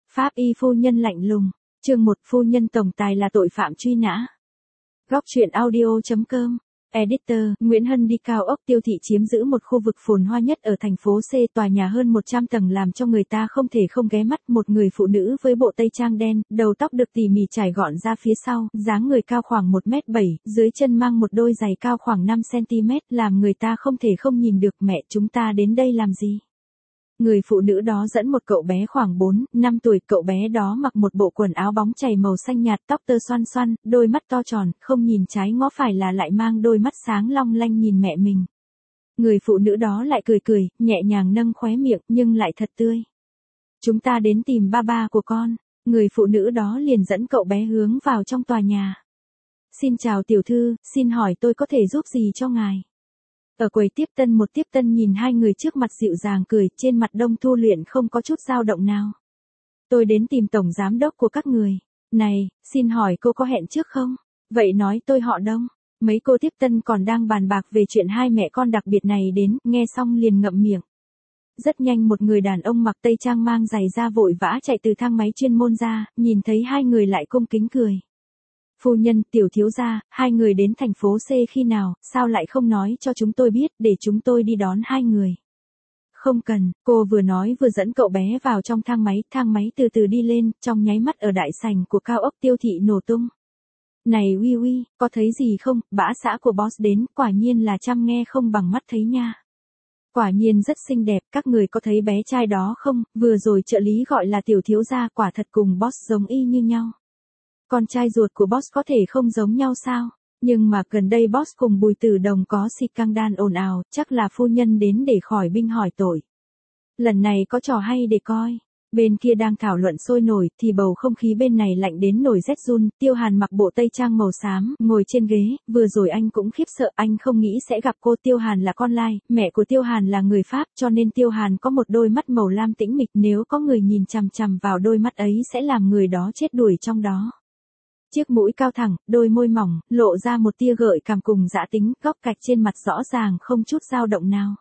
Pháp y phu nhân lạnh lùng. Chương 1, phu nhân tổng tài là tội phạm truy nã. Góc truyện audio.com. Editor, Nguyễn Hân đi cao ốc Tiêu Thị chiếm giữ một khu vực phồn hoa nhất ở thành phố C, tòa nhà hơn 100 tầng làm cho người ta không thể không ghé mắt. Một người phụ nữ với bộ tây trang đen, đầu tóc được tỉ mỉ trải gọn ra phía sau, dáng người cao khoảng 1m7, dưới chân mang một đôi giày cao khoảng 5cm, làm người ta không thể không nhìn được. Mẹ, chúng ta đến đây làm gì? Người phụ nữ đó dẫn một cậu bé khoảng 4-5 tuổi, cậu bé đó mặc một bộ quần áo bóng chày màu xanh nhạt, tóc tơ xoăn xoăn, đôi mắt to tròn, không nhìn trái ngó phải là lại mang đôi mắt sáng long lanh nhìn mẹ mình. Người phụ nữ đó lại cười cười, nhẹ nhàng nâng khóe miệng, nhưng lại thật tươi. Chúng ta đến tìm ba của con. Người phụ nữ đó liền dẫn cậu bé hướng vào trong tòa nhà. Xin chào tiểu thư, xin hỏi tôi có thể giúp gì cho ngài? Ở quầy tiếp tân, một tiếp tân nhìn hai người trước mặt dịu dàng cười, trên mặt Đông Thu Luyện không có chút dao động nào. Tôi đến tìm tổng giám đốc của các người. Này, xin hỏi cô có hẹn trước không? Vậy nói tôi họ Đông. Mấy cô tiếp tân còn đang bàn bạc về chuyện hai mẹ con đặc biệt này đến, nghe xong liền ngậm miệng. Rất nhanh một người đàn ông mặc tây trang mang giày da vội vã chạy từ thang máy chuyên môn ra, nhìn thấy hai người lại cung kính cười. Phu nhân, tiểu thiếu gia, hai người đến thành phố C khi nào, sao lại không nói cho chúng tôi biết, để chúng tôi đi đón hai người. Không cần, cô vừa nói vừa dẫn cậu bé vào trong thang máy từ từ đi lên, trong nháy mắt ở đại sảnh của cao ốc Tiêu Thị nổ tung. Này uy uy, có thấy gì không, bã xã của boss đến, quả nhiên là chăm nghe không bằng mắt thấy nha. Quả nhiên rất xinh đẹp, các người có thấy bé trai đó không, vừa rồi trợ lý gọi là tiểu thiếu gia, quả thật cùng boss giống y như nhau. Con trai ruột của boss có thể không giống nhau sao? Nhưng mà gần đây boss cùng Bùi Tử Đồng có scandal ồn ào, chắc là phu nhân đến để khỏi binh hỏi tội. Lần này có trò hay để coi. Bên kia đang thảo luận sôi nổi, thì bầu không khí bên này lạnh đến nổi rét run. Tiêu Hàn mặc bộ tây trang màu xám, ngồi trên ghế, vừa rồi anh cũng khiếp sợ, anh không nghĩ sẽ gặp cô. Tiêu Hàn là con lai, mẹ của Tiêu Hàn là người Pháp, cho nên Tiêu Hàn có một đôi mắt màu lam tĩnh mịch, nếu có người nhìn chằm chằm vào đôi mắt ấy sẽ làm người đó chết đuổi trong đó. Chiếc mũi cao thẳng, đôi môi mỏng, lộ ra một tia gợi cảm cùng dã tính, góc cạnh trên mặt rõ ràng không chút dao động nào.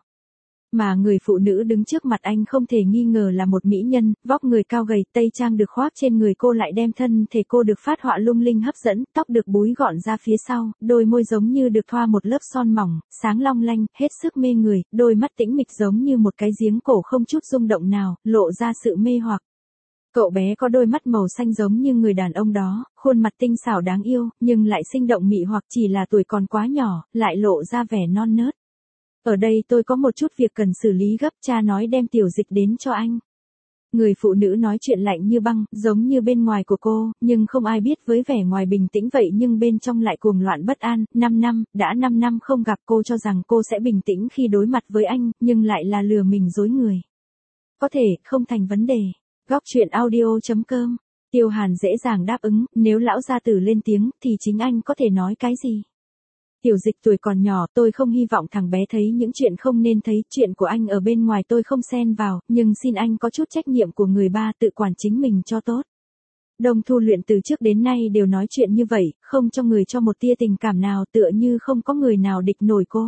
Mà người phụ nữ đứng trước mặt anh không thể nghi ngờ là một mỹ nhân, vóc người cao gầy, tây trang được khoác trên người cô lại đem thân thể cô được phát họa lung linh hấp dẫn, tóc được búi gọn ra phía sau, đôi môi giống như được thoa một lớp son mỏng, sáng long lanh, hết sức mê người, đôi mắt tĩnh mịch giống như một cái giếng cổ không chút rung động nào, lộ ra sự mê hoặc. Cậu bé có đôi mắt màu xanh giống như người đàn ông đó, khuôn mặt tinh xảo đáng yêu, nhưng lại sinh động mị hoặc, chỉ là tuổi còn quá nhỏ, lại lộ ra vẻ non nớt. Ở đây tôi có một chút việc cần xử lý gấp, cha nói đem tiểu dịch đến cho anh. Người phụ nữ nói chuyện lạnh như băng, giống như bên ngoài của cô, nhưng không ai biết với vẻ ngoài bình tĩnh vậy nhưng bên trong lại cuồng loạn bất an. 5 năm, đã 5 năm không gặp, cô cho rằng cô sẽ bình tĩnh khi đối mặt với anh, nhưng lại là lừa mình dối người. Có thể, không thành vấn đề. Góc truyện audio.com. Tiêu Hàn dễ dàng đáp ứng, nếu lão gia tử lên tiếng, thì chính anh có thể nói cái gì? Tiểu dịch tuổi còn nhỏ, tôi không hy vọng thằng bé thấy những chuyện không nên thấy, chuyện của anh ở bên ngoài tôi không xen vào, nhưng xin anh có chút trách nhiệm của người ba, tự quản chính mình cho tốt. Đông Thu Luyện từ trước đến nay đều nói chuyện như vậy, không cho người cho một tia tình cảm nào, tựa như không có người nào địch nổi cô.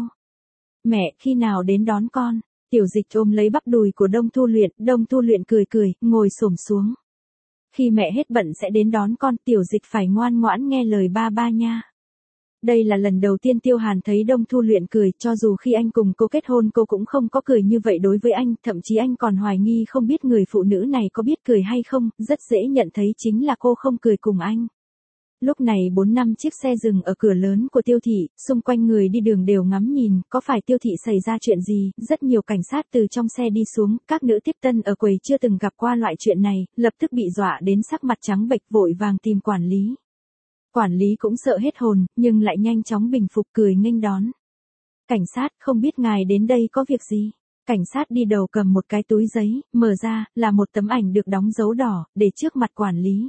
Mẹ, khi nào đến đón con? Tiểu dịch ôm lấy bắp đùi của Đông Thu Luyện cười cười, ngồi xổm xuống. Khi mẹ hết bận sẽ đến đón con, tiểu dịch phải ngoan ngoãn nghe lời ba nha. Đây là lần đầu tiên Tiêu Hàn thấy Đông Thu Luyện cười, cho dù khi anh cùng cô kết hôn cô cũng không có cười như vậy đối với anh, thậm chí anh còn hoài nghi không biết người phụ nữ này có biết cười hay không, rất dễ nhận thấy chính là cô không cười cùng anh. Lúc này 4-5 chiếc xe dừng ở cửa lớn của Tiêu Thị, xung quanh người đi đường đều ngắm nhìn, có phải Tiêu Thị xảy ra chuyện gì, rất nhiều cảnh sát từ trong xe đi xuống, các nữ tiếp tân ở quầy chưa từng gặp qua loại chuyện này, lập tức bị dọa đến sắc mặt trắng bệch vội vàng tìm quản lý. Quản lý cũng sợ hết hồn, nhưng lại nhanh chóng bình phục cười nghênh đón. Cảnh sát, không biết ngài đến đây có việc gì? Cảnh sát đi đầu cầm một cái túi giấy, mở ra, là một tấm ảnh được đóng dấu đỏ, để trước mặt quản lý.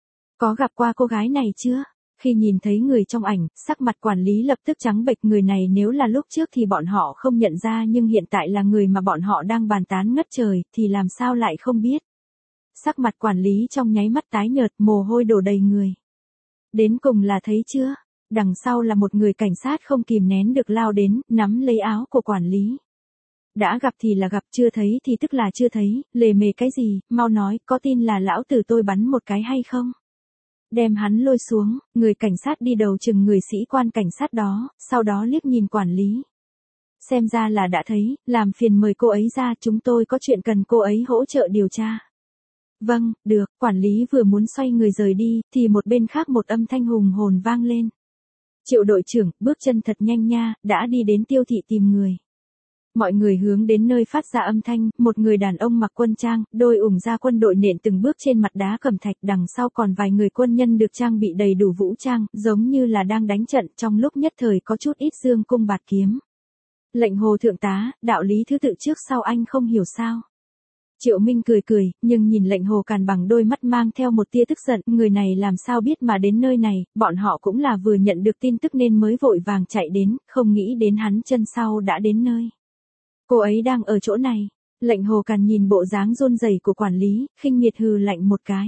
Có gặp qua cô gái này chưa? Khi nhìn thấy người trong ảnh, sắc mặt quản lý lập tức trắng bệch, người này nếu là lúc trước thì bọn họ không nhận ra nhưng hiện tại là người mà bọn họ đang bàn tán ngất trời, thì làm sao lại không biết. Sắc mặt quản lý trong nháy mắt tái nhợt, mồ hôi đổ đầy người. Đến cùng là thấy chưa? Đằng sau là một người cảnh sát không kìm nén được lao đến, nắm lấy áo của quản lý. Đã gặp thì là gặp, chưa thấy thì tức là chưa thấy, lề mề cái gì, mau nói, có tin là lão tử tôi bắn một cái hay không? Đem hắn lôi xuống, người cảnh sát đi đầu chừng người sĩ quan cảnh sát đó, sau đó liếc nhìn quản lý. Xem ra là đã thấy, làm phiền mời cô ấy ra, chúng tôi có chuyện cần cô ấy hỗ trợ điều tra. Vâng, được, quản lý vừa muốn xoay người rời đi, thì một bên khác một âm thanh hùng hồn vang lên. Triệu đội trưởng, bước chân thật nhanh nha, đã đi đến Tiêu thị tìm người. Mọi người hướng đến nơi phát ra âm thanh, một người đàn ông mặc quân trang, đôi ủng da quân đội nện từng bước trên mặt đá cẩm thạch, đằng sau còn vài người quân nhân được trang bị đầy đủ vũ trang, giống như là đang đánh trận, trong lúc nhất thời có chút ít dương cung bạt kiếm. Lệnh Hồ thượng tá, đạo lý thứ tự trước sau anh không hiểu sao? Triệu Minh cười cười, nhưng nhìn Lệnh Hồ Càn bằng đôi mắt mang theo một tia tức giận, người này làm sao biết mà đến nơi này, bọn họ cũng là vừa nhận được tin tức nên mới vội vàng chạy đến, không nghĩ đến hắn chân sau đã đến nơi. Cô ấy đang ở chỗ này. Lệnh Hồ Càn nhìn bộ dáng run rẩy của quản lý, khinh miệt hừ lạnh một cái.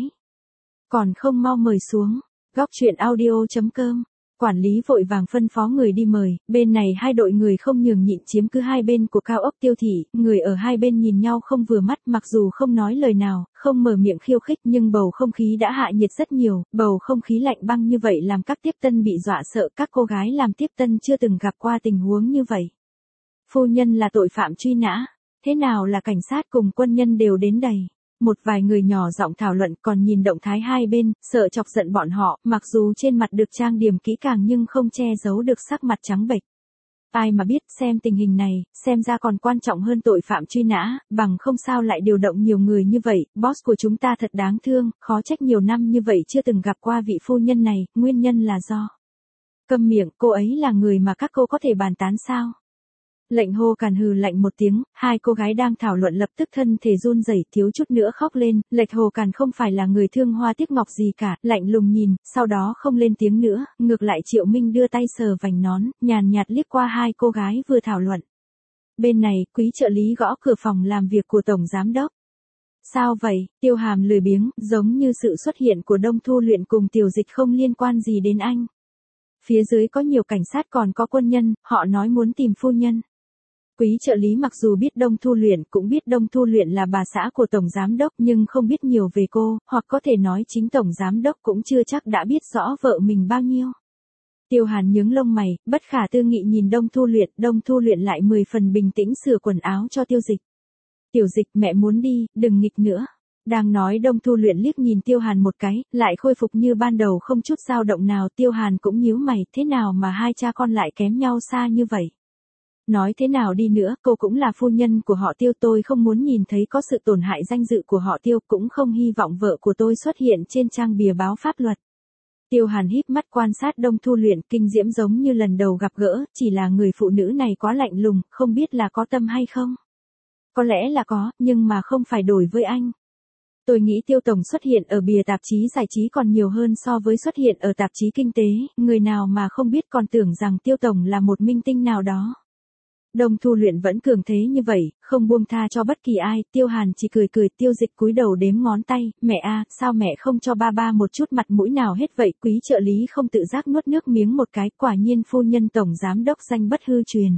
Còn không mau mời xuống. Góc chuyện audio.com. Quản lý vội vàng phân phó người đi mời, bên này hai đội người không nhường nhịn chiếm cứ hai bên của cao ốc Tiêu thị, người ở hai bên nhìn nhau không vừa mắt, mặc dù không nói lời nào, không mở miệng khiêu khích nhưng bầu không khí đã hạ nhiệt rất nhiều, bầu không khí lạnh băng như vậy làm các tiếp tân bị dọa sợ, các cô gái làm tiếp tân chưa từng gặp qua tình huống như vậy. Phu nhân là tội phạm truy nã, thế nào là cảnh sát cùng quân nhân đều đến đầy. Một vài người nhỏ giọng thảo luận còn nhìn động thái hai bên, sợ chọc giận bọn họ, mặc dù trên mặt được trang điểm kỹ càng nhưng không che giấu được sắc mặt trắng bệch. Ai mà biết, xem tình hình này, xem ra còn quan trọng hơn tội phạm truy nã, bằng không sao lại điều động nhiều người như vậy, boss của chúng ta thật đáng thương, khó trách nhiều năm như vậy chưa từng gặp qua vị phu nhân này, nguyên nhân là do. Câm miệng, cô ấy là người mà các cô có thể bàn tán sao? Lệnh Hồ Càn hừ lạnh một tiếng, hai cô gái đang thảo luận lập tức thân thể run rẩy thiếu chút nữa khóc lên, Lệnh Hồ Càn không phải là người thương hoa tiếc ngọc gì cả, lạnh lùng nhìn, sau đó không lên tiếng nữa, ngược lại Triệu Minh đưa tay sờ vành nón, nhàn nhạt liếc qua hai cô gái vừa thảo luận. Bên này, quý trợ lý gõ cửa phòng làm việc của Tổng Giám Đốc. Sao vậy, Tiêu Hàm lười biếng, giống như sự xuất hiện của Đông Thu Luyện cùng Tiểu Dịch không liên quan gì đến anh. Phía dưới có nhiều cảnh sát còn có quân nhân, họ nói muốn tìm phu nhân. Quý trợ lý mặc dù biết Đông Thu Luyện cũng biết Đông Thu Luyện là bà xã của Tổng Giám Đốc nhưng không biết nhiều về cô, hoặc có thể nói chính Tổng Giám Đốc cũng chưa chắc đã biết rõ vợ mình bao nhiêu. Tiêu Hàn nhướng lông mày, bất khả tư nghị nhìn Đông Thu Luyện lại 10 phần bình tĩnh sửa quần áo cho Tiêu Dịch. Tiểu Dịch mẹ muốn đi, đừng nghịch nữa. Đang nói Đông Thu Luyện liếc nhìn Tiêu Hàn một cái, lại khôi phục như ban đầu không chút dao động nào. Tiêu Hàn cũng nhíu mày, thế nào mà hai cha con lại kém nhau xa như vậy? Nói thế nào đi nữa, cô cũng là phu nhân của họ Tiêu, tôi không muốn nhìn thấy có sự tổn hại danh dự của họ Tiêu, cũng không hy vọng vợ của tôi xuất hiện trên trang bìa báo pháp luật. Tiêu Hàn híp mắt quan sát Đông Thu Luyện, kinh diễm giống như lần đầu gặp gỡ, chỉ là người phụ nữ này quá lạnh lùng, không biết là có tâm hay không. Có lẽ là có, nhưng mà không phải đổi với anh. Tôi nghĩ Tiêu Tổng xuất hiện ở bìa tạp chí giải trí còn nhiều hơn so với xuất hiện ở tạp chí kinh tế, người nào mà không biết còn tưởng rằng Tiêu Tổng là một minh tinh nào đó. Đông Thu Luyện vẫn cường thế như vậy, không buông tha cho bất kỳ ai, Tiêu Hàn chỉ cười cười. Tiêu Dịch cúi đầu đếm ngón tay, mẹ a, sao mẹ không cho ba một chút mặt mũi nào hết vậy? Quý trợ lý không tự giác nuốt nước miếng một cái, quả nhiên phu nhân Tổng Giám Đốc danh bất hư truyền.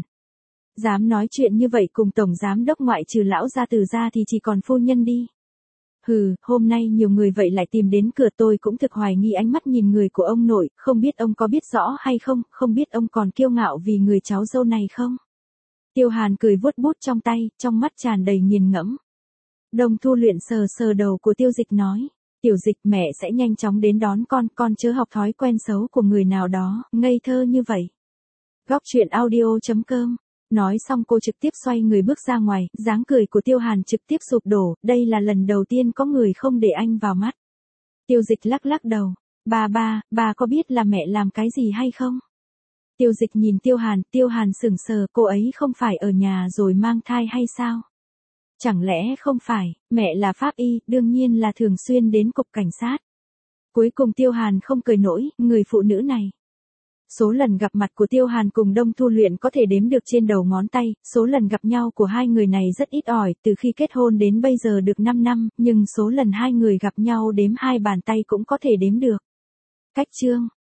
Dám nói chuyện như vậy cùng Tổng Giám Đốc ngoại trừ lão gia tử ra thì chỉ còn phu nhân đi. Hừ, hôm nay nhiều người vậy lại tìm đến cửa, tôi cũng thực hoài nghi ánh mắt nhìn người của ông nội, không biết ông có biết rõ hay không, không biết ông còn kiêu ngạo vì người cháu dâu này không? Tiêu Hàn cười vuốt bút trong tay, trong mắt tràn đầy nghiền ngẫm. Đông Thu Luyện sờ sờ đầu của Tiêu Dịch nói, Tiểu Dịch mẹ sẽ nhanh chóng đến đón con chớ học thói quen xấu của người nào đó, ngây thơ như vậy. Góc chuyện audio.com. Nói xong cô trực tiếp xoay người bước ra ngoài, dáng cười của Tiêu Hàn trực tiếp sụp đổ, đây là lần đầu tiên có người không để anh vào mắt. Tiêu Dịch lắc lắc đầu, bà có biết là mẹ làm cái gì hay không? Tiêu Dịch nhìn Tiêu Hàn sững sờ, cô ấy không phải ở nhà rồi mang thai hay sao? Chẳng lẽ không phải, mẹ là pháp y, đương nhiên là thường xuyên đến cục cảnh sát. Cuối cùng Tiêu Hàn không cười nổi, người phụ nữ này. Số lần gặp mặt của Tiêu Hàn cùng Đông Thu Luyện có thể đếm được trên đầu ngón tay, số lần gặp nhau của hai người này rất ít ỏi, từ khi kết hôn đến bây giờ được 5 năm, nhưng số lần hai người gặp nhau đếm hai bàn tay cũng có thể đếm được. Cách chương